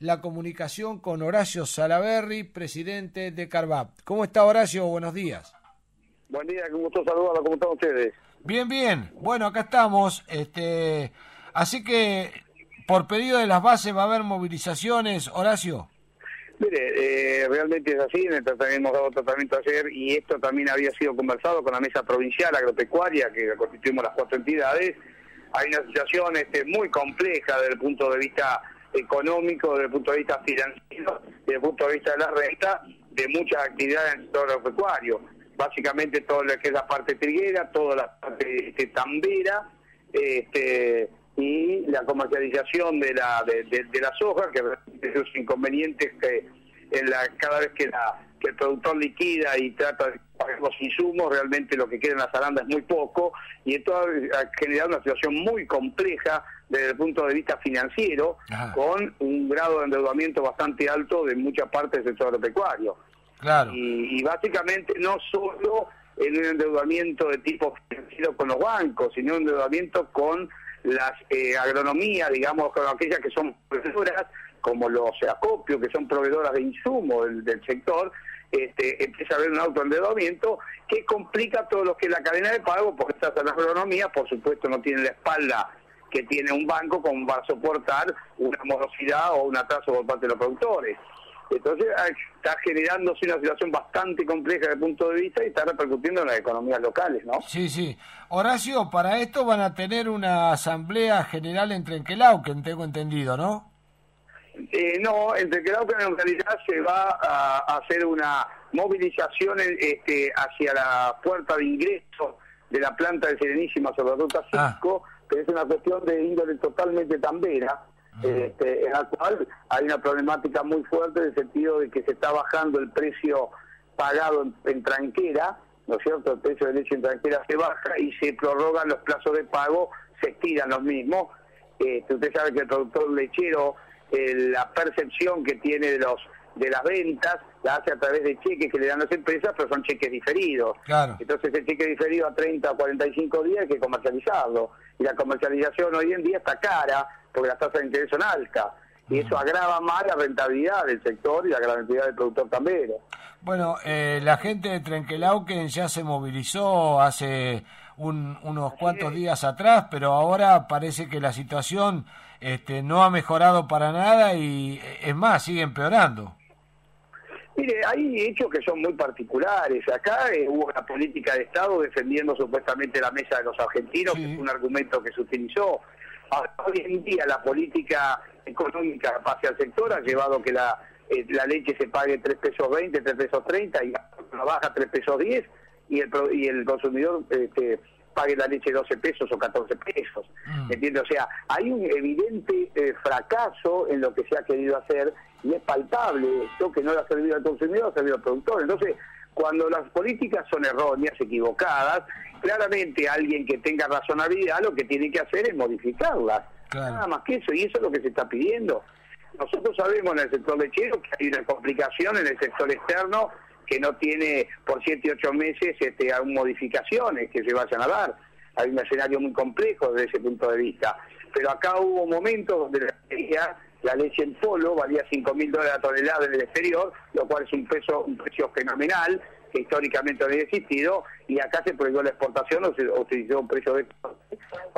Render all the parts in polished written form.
la comunicación con Horacio Salaverry, presidente de Carvap. ¿Cómo está, Horacio? Buenos días. Buen día, con gusto saludarlo. ¿Cómo están ustedes? Bien, bien. Bueno, acá estamos. Así que, por pedido de las bases, ¿va a haber movilizaciones, Horacio? Mire, realmente es así. Hemos dado tratamiento ayer y esto también había sido conversado con la Mesa Provincial Agropecuaria, que constituimos las 4 entidades. Hay una situación muy compleja desde el punto de vista económico, desde el punto de vista financiero, desde el punto de vista de la renta, de muchas actividades en el sector agropecuario. Básicamente todo lo que es la parte triguera, toda la parte tambera, y la comercialización de la soja, que esos inconvenientes que cada vez que el productor liquida y trata de pagar los insumos, realmente lo que queda en la zaranda es muy poco, y esto ha generado una situación muy compleja desde el punto de vista financiero. Ajá. Con un grado de endeudamiento bastante alto de mucha parte del sector agropecuario. Claro. Y básicamente no solo en un endeudamiento de tipo financiero con los bancos, sino un endeudamiento con las agronomías, digamos, con aquellas que son proveedoras, como los acopios, que son proveedoras de insumos del sector. Empieza a haber un autoendeudamiento que complica todo lo que es la cadena de pago, porque estas agronomías, por supuesto, no tienen la espalda que tiene un banco como para soportar una morosidad o un atraso por parte de los productores. Entonces está generándose una situación bastante compleja desde el punto de vista y está repercutiendo en las economías locales, ¿no? Sí, sí. Horacio, para esto van a tener una asamblea general en Trenquelauquen, tengo entendido, ¿no? No, en Trenquelauquen en realidad se va a hacer una movilización hacia la puerta de ingreso de la planta de Serenísima sobre la Ruta 5, que es una cuestión de índole totalmente tambera. En la cual hay una problemática muy fuerte en el sentido de que se está bajando el precio pagado en tranquera, ¿no es cierto? El precio de leche en tranquera se baja y se prorrogan los plazos de pago, se estiran los mismos. Usted sabe que el productor lechero, la percepción que tiene de las ventas la hace a través de cheques que le dan las empresas, pero son cheques diferidos. Claro. Entonces el cheque diferido a 30 o 45 días hay que comercializarlo. Y la comercialización hoy en día está cara, porque las tasas de interés son altas. Y eso agrava más la rentabilidad del sector y la rentabilidad del productor tambero. Bueno, la gente de Trenquelauquen ya se movilizó hace unos cuantos días atrás, pero ahora parece que la situación no ha mejorado para nada y, es más, sigue empeorando. Mire, hay hechos que son muy particulares. Acá hubo una política de Estado defendiendo supuestamente la mesa de los argentinos, sí, que es un argumento que se utilizó. Hoy en día la política económica hacia el sector ha llevado que la leche se pague 3 pesos 20, 3 pesos 30 y la baja 3 pesos 10 y el consumidor pague la leche 12 pesos o 14 pesos. ¿Entiendes? O sea, hay un evidente fracaso en lo que se ha querido hacer y es palpable esto, que no le ha servido al consumidor, ha servido al productor. Entonces, cuando las políticas son erróneas, equivocadas, claramente alguien que tenga razonabilidad lo que tiene que hacer es modificarlas. Claro. Nada más que eso, y eso es lo que se está pidiendo. Nosotros sabemos en el sector lechero que hay una complicación en el sector externo que no tiene por 7 u 8 meses aún modificaciones que se vayan a dar. Hay un escenario muy complejo desde ese punto de vista. Pero acá hubo momentos donde la leche en polvo valía $5.000 la tonelada en el exterior, lo cual es un precio fenomenal, que históricamente no había existido, y acá se prohibió la exportación o se utilizó un precio de corte.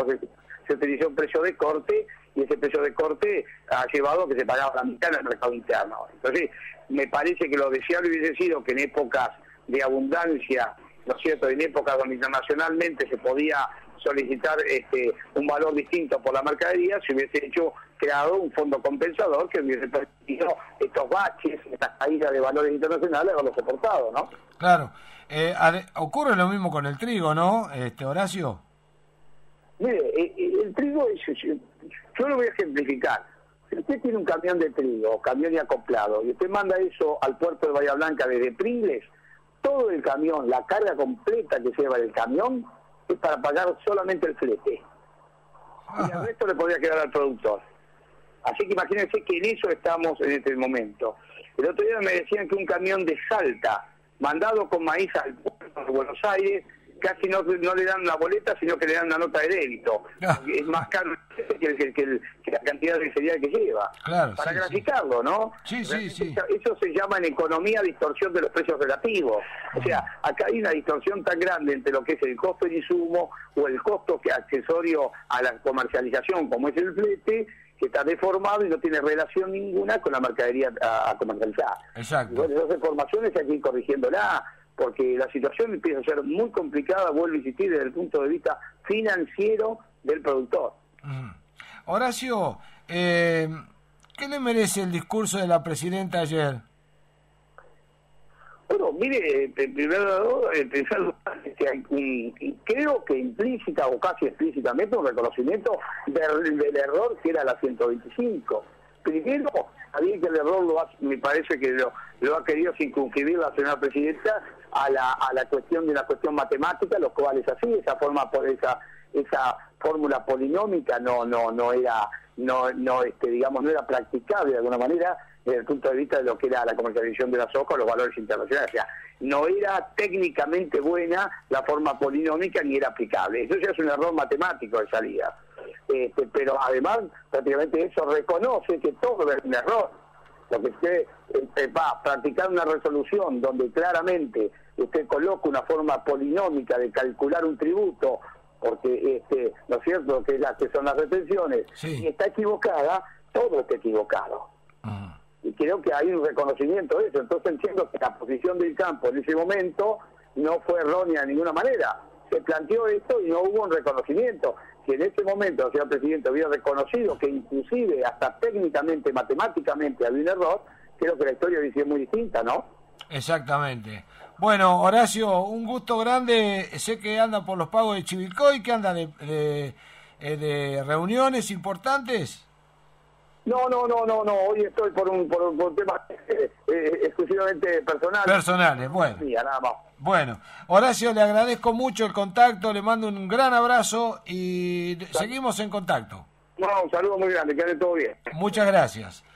Se utilizó un precio de corte, y ese precio de corte ha llevado a que se pagaba la mitad en el mercado interno. Entonces, me parece que lo deseable hubiese sido que en épocas de abundancia, ¿no es cierto?, en épocas donde internacionalmente se podía solicitar un valor distinto por la mercadería, se hubiese creado un fondo compensador que hubiese permitido estos baches, estas caídas de valores internacionales, haberlos soportado, ¿no? Claro. Ocurre lo mismo con el trigo, ¿no, Horacio? Mire, el trigo, yo lo voy a ejemplificar. Si usted tiene un camión de trigo, camión y acoplado, y usted manda eso al puerto de Bahía Blanca desde Pringles, todo el camión, la carga completa que lleva el camión, es para pagar solamente el flete. Y el resto le podría quedar al productor. Así que imagínense que en eso estamos en este momento. El otro día me decían que un camión de Salta, mandado con maíz al puerto de Buenos Aires, casi no le dan una boleta, sino que le dan una nota de débito. Es más caro que la cantidad de cereal que lleva. Claro, para graficarlo, ¿no? Sí. Eso se llama en economía distorsión de los precios relativos. O sea, acá hay una distorsión tan grande entre lo que es el costo del insumo o el costo que accesorio a la comercialización, como es el flete, que está deformado y no tiene relación ninguna con la mercadería a comercializar. Exacto. Y bueno, esas informaciones hay que ir corrigiéndolas, porque la situación empieza a ser muy complicada, vuelvo a insistir, desde el punto de vista financiero del productor. Horacio, ¿qué le merece el discurso de la presidenta ayer? Bueno, mire, en primer lugar, creo que implícita o casi explícitamente un reconocimiento del error que era la 125. Primero, sabía que el error me parece que lo ha querido circunscribir la señora presidenta a la cuestión de la cuestión matemática, lo cual es así, esa fórmula polinómica no era digamos no era practicable de alguna manera desde el punto de vista de lo que era la comercialización de la soja o los valores internacionales. O sea, no era técnicamente buena la forma polinómica ni era aplicable. Eso ya es un error matemático de salida. Pero además, prácticamente eso reconoce que todo es un error. Lo que usted va a practicar una resolución donde claramente usted coloca una forma polinómica de calcular un tributo, porque ¿no es cierto?, que son las retenciones, y está equivocada, todo está equivocado. Y creo que hay un reconocimiento de eso. Entonces entiendo que la posición del campo en ese momento no fue errónea de ninguna manera. Se planteó esto y no hubo un reconocimiento. Si en ese momento el señor presidente hubiera reconocido que inclusive hasta técnicamente, matemáticamente había un error, creo que la historia hubiera sido muy distinta, ¿no? Exactamente. Bueno, Horacio, un gusto grande. Sé que anda por los pagos de Chivilcoy, que anda de reuniones importantes. No, hoy estoy por un tema exclusivamente personal. Personales, bueno. Sí, nada más. Bueno, Horacio, le agradezco mucho el contacto, le mando un gran abrazo y seguimos en contacto. No, un saludo muy grande, que ande todo bien. Muchas gracias.